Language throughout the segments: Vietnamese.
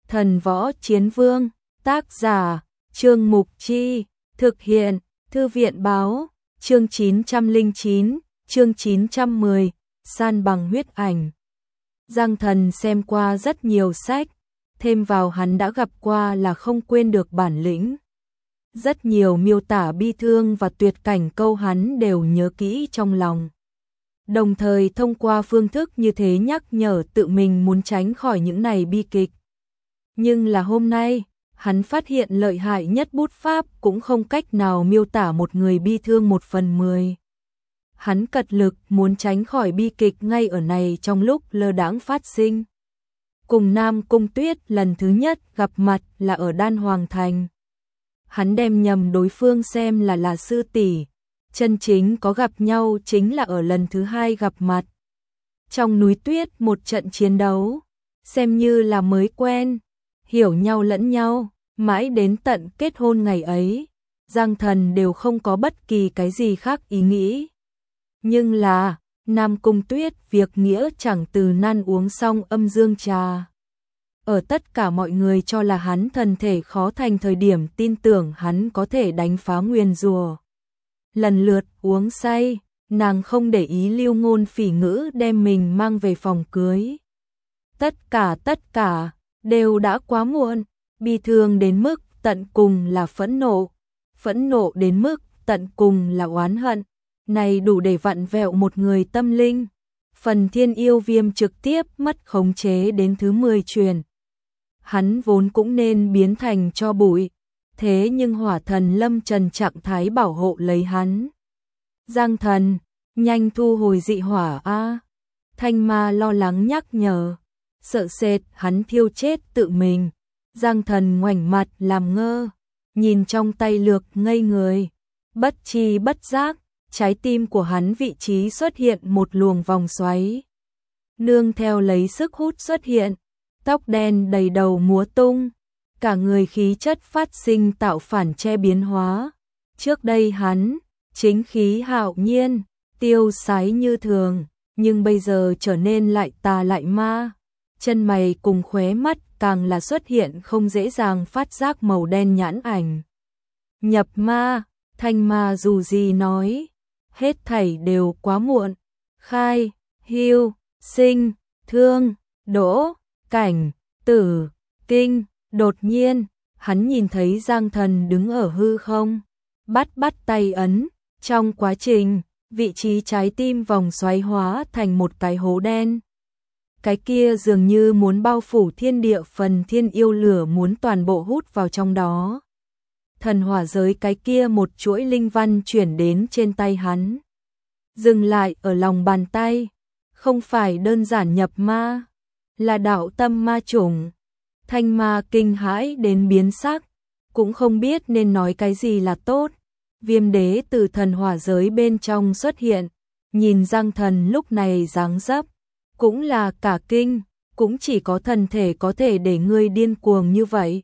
Thần Võ Chiến Vương, tác giả, Trương Mục Chi, thực hiện, Thư viện báo, chương 909, chương 910, san bằng huyết ảnh. Giang Thần xem qua rất nhiều sách, thêm vào hắn đã gặp qua là không quên được bản lĩnh. Rất nhiều miêu tả bi thương và tuyệt cảnh câu hắn đều nhớ kỹ trong lòng. Đồng thời thông qua phương thức như thế nhắc nhở tự mình muốn tránh khỏi những này bi kịch. Nhưng là hôm nay, hắn phát hiện lợi hại nhất bút pháp cũng không cách nào miêu tả một người bi thương 1/10. Hắn cật lực muốn tránh khỏi bi kịch ngay ở này trong lúc lơ đãng phát sinh. Cùng Nam Cung Tuyết lần thứ nhất gặp mặt là ở Đan Hoàng Thành. Hắn đem nhầm đối phương xem là sư tỷ, chân chính có gặp nhau chính là ở lần thứ hai gặp mặt. Trong núi tuyết một trận chiến đấu, xem như là mới quen, hiểu nhau lẫn nhau, mãi đến tận kết hôn ngày ấy, Giang Thần đều không có bất kỳ cái gì khác ý nghĩ. Nhưng là, Nam Cung Tuyết việc nghĩa chẳng từ nan uống xong âm dương trà. Ở tất cả mọi người cho là hắn thân thể khó thành thời điểm tin tưởng hắn có thể đánh phá nguyền rủa. Lần lượt uống say, nàng không để ý lưu ngôn phỉ ngữ đem mình mang về phòng cưới. Tất cả, đều đã quá muộn, bi thương đến mức tận cùng là phẫn nộ đến mức tận cùng là oán hận. Này đủ để vặn vẹo một người tâm linh. Phần Thiên Yêu Viêm trực tiếp mất khống chế đến thứ 10 truyền. Hắn vốn cũng nên biến thành tro bụi, thế nhưng hỏa thần lâm trần trạng thái bảo hộ lấy hắn. Giang Thần, nhanh thu hồi dị hỏa a. Thanh Ma lo lắng nhắc nhở, sợ sệt hắn thiêu chết tự mình. Giang Thần ngoảnh mặt làm ngơ, nhìn trong tay lược ngây người, bất tri bất giác, trái tim của hắn vị trí xuất hiện một luồng vòng xoáy. Nương theo lấy sức hút xuất hiện, tóc đen đầy đầu múa tung, cả người khí chất phát sinh tạo phản che biến hóa. Trước đây hắn, chính khí hạo nhiên, tiêu sái như thường, nhưng bây giờ trở nên lại tà lại ma. Chân mày cùng khóe mắt càng là xuất hiện không dễ dàng phát giác màu đen nhãn ảnh. Nhập ma, Thanh Ma dù gì nói, hết thảy đều quá muộn. Khai, hưu, sinh, thương, đỗ, cảnh, tử, kinh. Đột nhiên, hắn nhìn thấy Giang Thần đứng ở hư không, bắt tay ấn, trong quá trình, vị trí trái tim vòng xoáy hóa thành một cái hố đen. Cái kia dường như muốn bao phủ thiên địa, phần thiên yêu lửa muốn toàn bộ hút vào trong đó. Thần hỏa giới cái kia một chuỗi linh văn chuyển đến trên tay hắn, dừng lại ở lòng bàn tay, không phải đơn giản nhập ma, là đạo tâm ma chủng. Thanh Ma kinh hãi đến biến sắc, cũng không biết nên nói cái gì là tốt. Viêm đế từ thần hỏa giới bên trong xuất hiện, nhìn Giang Thần lúc này dáng dấp, cũng là cả kinh, cũng chỉ có thần thể có thể để ngươi điên cuồng như vậy.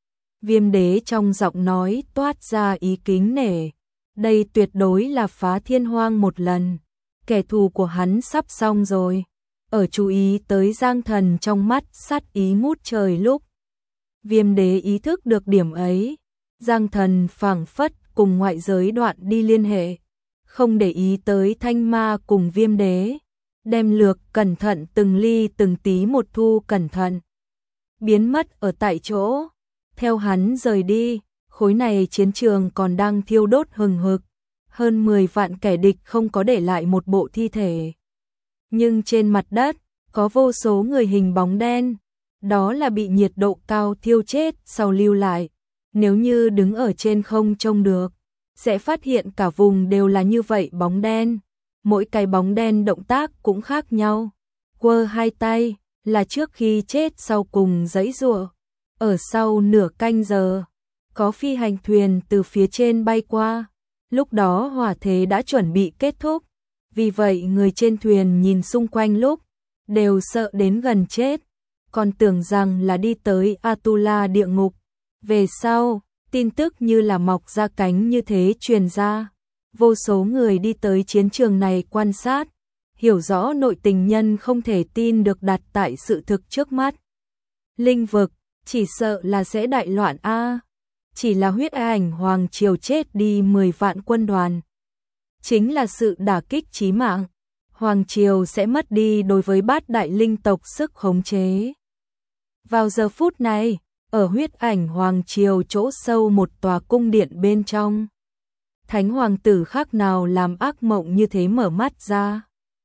Viêm đế trong giọng nói toát ra ý kính nể, đây tuyệt đối là phá thiên hoang một lần, kẻ thù của hắn sắp xong rồi. Ở chú ý tới Giang Thần trong mắt sát ý ngút trời lúc Viêm đế ý thức được điểm ấy, Giang Thần phảng phất cùng ngoại giới đoạn đi liên hệ, không để ý tới Thanh Ma cùng Viêm đế, đem lược cẩn thận từng ly từng tí một thu cẩn thận, biến mất ở tại chỗ. Theo hắn rời đi, khối này chiến trường còn đang thiêu đốt hừng hực, hơn 10 vạn kẻ địch không có để lại một bộ thi thể. Nhưng trên mặt đất, có vô số người hình bóng đen, đó là bị nhiệt độ cao thiêu chết sau lưu lại. Nếu như đứng ở trên không trông được, sẽ phát hiện cả vùng đều là như vậy bóng đen. Mỗi cái bóng đen động tác cũng khác nhau. Quơ hai tay, là trước khi chết sau cùng giãy giụa. Ở sau nửa canh giờ, có phi hành thuyền từ phía trên bay qua. Lúc đó hỏa thế đã chuẩn bị kết thúc. Vì vậy người trên thuyền nhìn xung quanh lúc, đều sợ đến gần chết, còn tưởng rằng là đi tới Atula địa ngục. Về sau, tin tức như là mọc ra cánh như thế truyền ra. Vô số người đi tới chiến trường này quan sát, hiểu rõ nội tình nhân không thể tin được đặt tại sự thực trước mắt. Linh vực, chỉ sợ là sẽ đại loạn a. Chỉ là huyết ảnh hoàng triều chết đi 10 vạn quân đoàn, chính là sự đả kích chí mạng. Hoàng triều sẽ mất đi đối với bát đại linh tộc sức khống chế. Vào giờ phút này, ở huyết ảnh hoàng triều chỗ sâu một tòa cung điện bên trong, Thánh hoàng tử khác nào làm ác mộng như thế mở mắt ra.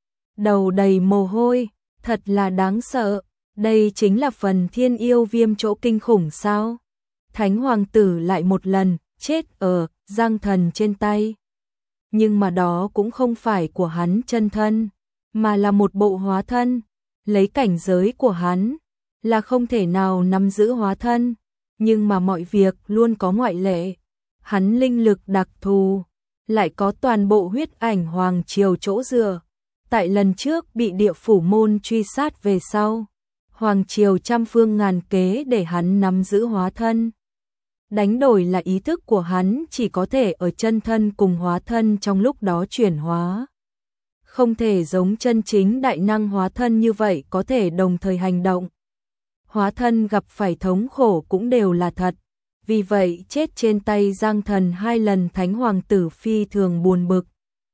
Đầu đầy mồ hôi, thật là đáng sợ, đây chính là phần thiên yêu viêm chỗ kinh khủng sao? Thánh hoàng tử lại một lần chết ở Giang Thần trên tay. Nhưng mà đó cũng không phải của hắn chân thân, mà là một bộ hóa thân. Lấy cảnh giới của hắn là không thể nào nắm giữ hóa thân, nhưng mà mọi việc luôn có ngoại lệ. Hắn linh lực đặc thù, lại có toàn bộ huyết ảnh hoàng triều chỗ dựa. Tại lần trước bị địa phủ môn truy sát về sau, hoàng triều trăm phương ngàn kế để hắn nắm giữ hóa thân. Đánh đổi là ý thức của hắn chỉ có thể ở chân thân cùng hóa thân trong lúc đó chuyển hóa. Không thể giống chân chính đại năng hóa thân như vậy có thể đồng thời hành động. Hóa thân gặp phải thống khổ cũng đều là thật. Vì vậy chết trên tay Giang Thần 2 lần, Thánh hoàng tử phi thường buồn bực.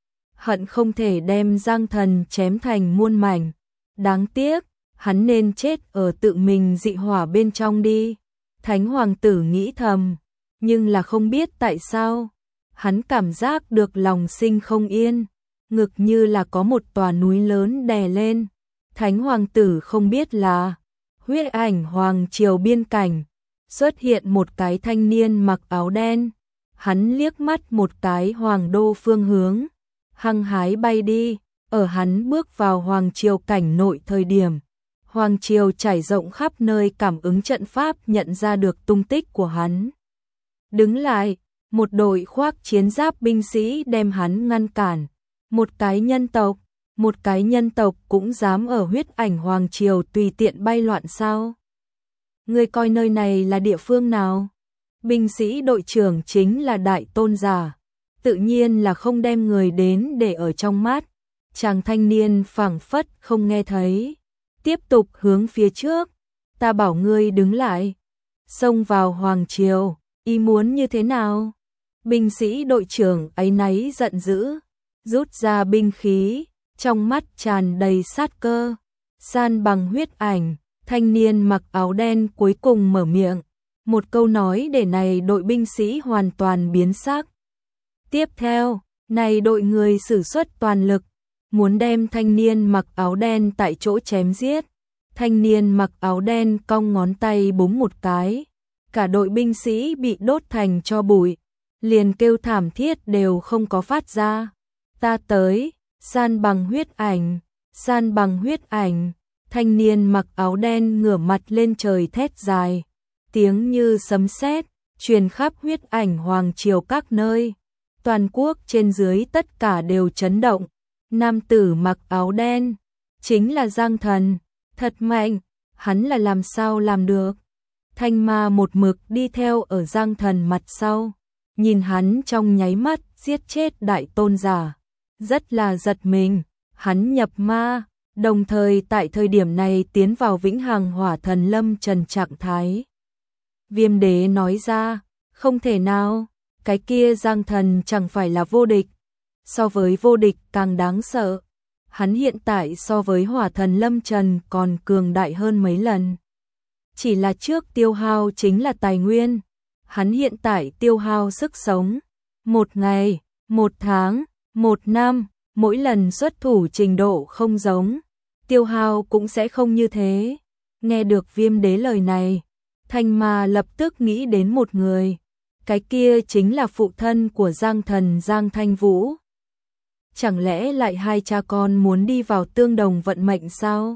Hận không thể đem Giang Thần chém thành muôn mảnh. Đáng tiếc, hắn nên chết ở tự mình dị hỏa bên trong đi. Thánh hoàng tử nghĩ thầm, nhưng là không biết tại sao. Hắn cảm giác được lòng sinh không yên, ngực như là có một tòa núi lớn đè lên. Thánh hoàng tử không biết là huyết ảnh hoàng triều biên cảnh xuất hiện một cái thanh niên mặc áo đen. Hắn liếc mắt một cái hoàng đô phương hướng, hăng hái bay đi. Ở hắn bước vào hoàng triều cảnh nội thời điểm, hoàng triều trải rộng khắp nơi cảm ứng trận pháp nhận ra được tung tích của hắn. Đứng lại, một đội khoác chiến giáp binh sĩ đem hắn ngăn cản. Một cái nhân tộc cũng dám ở huyết ảnh hoàng triều tùy tiện bay loạn sao? Ngươi coi nơi này là địa phương nào? Binh sĩ đội trưởng chính là đại tôn giả, tự nhiên là không đem người đến để ở trong mắt. Chàng thanh niên phảng phất không nghe thấy, tiếp tục hướng phía trước. Ta bảo ngươi đứng lại. Xông vào hoàng triều, ý muốn như thế nào? Binh sĩ đội trưởng áy náy giận dữ, rút ra binh khí, trong mắt tràn đầy sát cơ. San bằng huyết ảnh, thanh niên mặc áo đen cuối cùng mở miệng. Một câu nói để này đội binh sĩ hoàn toàn biến sắc. Tiếp theo, này đội người sử xuất toàn lực, muốn đem thanh niên mặc áo đen tại chỗ chém giết. Thanh niên mặc áo đen cong ngón tay búng một cái, cả đội binh sĩ bị đốt thành tro bụi, liền kêu thảm thiết đều không có phát ra. Ta tới, san bằng huyết ảnh, san bằng huyết ảnh. Thanh niên mặc áo đen ngửa mặt lên trời thét dài, tiếng như sấm sét truyền khắp huyết ảnh hoàng triều các nơi. Toàn quốc trên dưới tất cả đều chấn động. Nam tử mặc áo đen chính là Giang Thần, thật mạnh, hắn là làm sao làm được? Thanh ma một mực đi theo ở Giang Thần mặt sau, nhìn hắn trong nháy mắt giết chết đại tôn giả, rất là giật mình. Hắn nhập ma, đồng thời tại thời điểm này tiến vào vĩnh hằng hỏa thần lâm trần trạng thái. Viêm đế nói ra, không thể nào, cái kia Giang Thần chẳng phải là vô địch, so với vô địch càng đáng sợ. Hắn hiện tại so với hỏa thần lâm trần còn cường đại hơn mấy lần. Chỉ là trước tiêu hao chính là tài nguyên, hắn hiện tại tiêu hao sức sống. Một ngày, một tháng, một năm, mỗi lần xuất thủ trình độ không giống, tiêu hao cũng sẽ không như thế. Nghe được viêm đế lời này, Thanh Ma lập tức nghĩ đến một người. Cái kia chính là phụ thân của Giang Thần Giang Thanh Vũ. Chẳng lẽ lại hai cha con muốn đi vào tương đồng vận mệnh sao?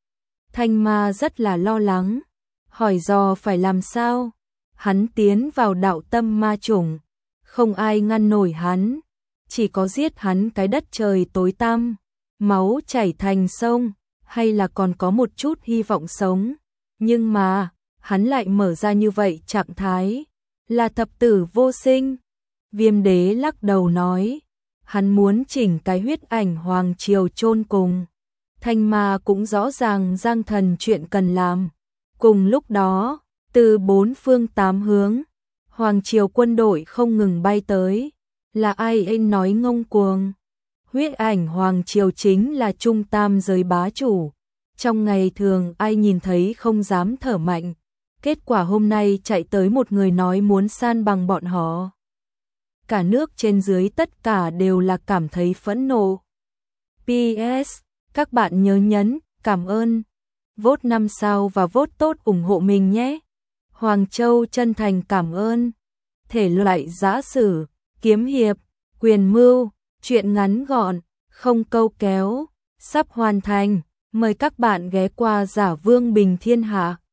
Thanh Ma rất là lo lắng, hỏi dò phải làm sao. Hắn tiến vào đạo tâm ma chủng, không ai ngăn nổi hắn, chỉ có giết hắn cái đất trời tối tăm, máu chảy thành sông, hay là còn có một chút hy vọng sống. Nhưng mà, hắn lại mở ra như vậy trạng thái, là thập tử vô sinh. Viêm đế lắc đầu nói, hắn muốn chỉnh cái huyết ảnh hoàng triều chôn cùng. Thanh Ma cũng rõ ràng Giang Thần chuyện cần làm. Cùng lúc đó, Từ bốn phương tám hướng, hoàng triều quân đội không ngừng bay tới. Là ai anh nói ngông cuồng? Huyết ảnh hoàng triều chính là trung tam giới bá chủ. Trong ngày thường ai nhìn thấy không dám thở mạnh. Kết quả hôm nay chạy tới một người nói muốn san bằng bọn họ. Cả nước trên dưới tất cả đều là cảm thấy phẫn nộ. PS, các bạn nhớ nhấn, cảm ơn. Vote 5 sao và vote tốt ủng hộ mình nhé. Hoàng Châu chân thành cảm ơn. Thể loại giã sử, kiếm hiệp, quyền mưu, truyện ngắn gọn, không câu kéo, sắp hoàn thành. Mời các bạn ghé qua Giả Vương Bình Thiên Hạ.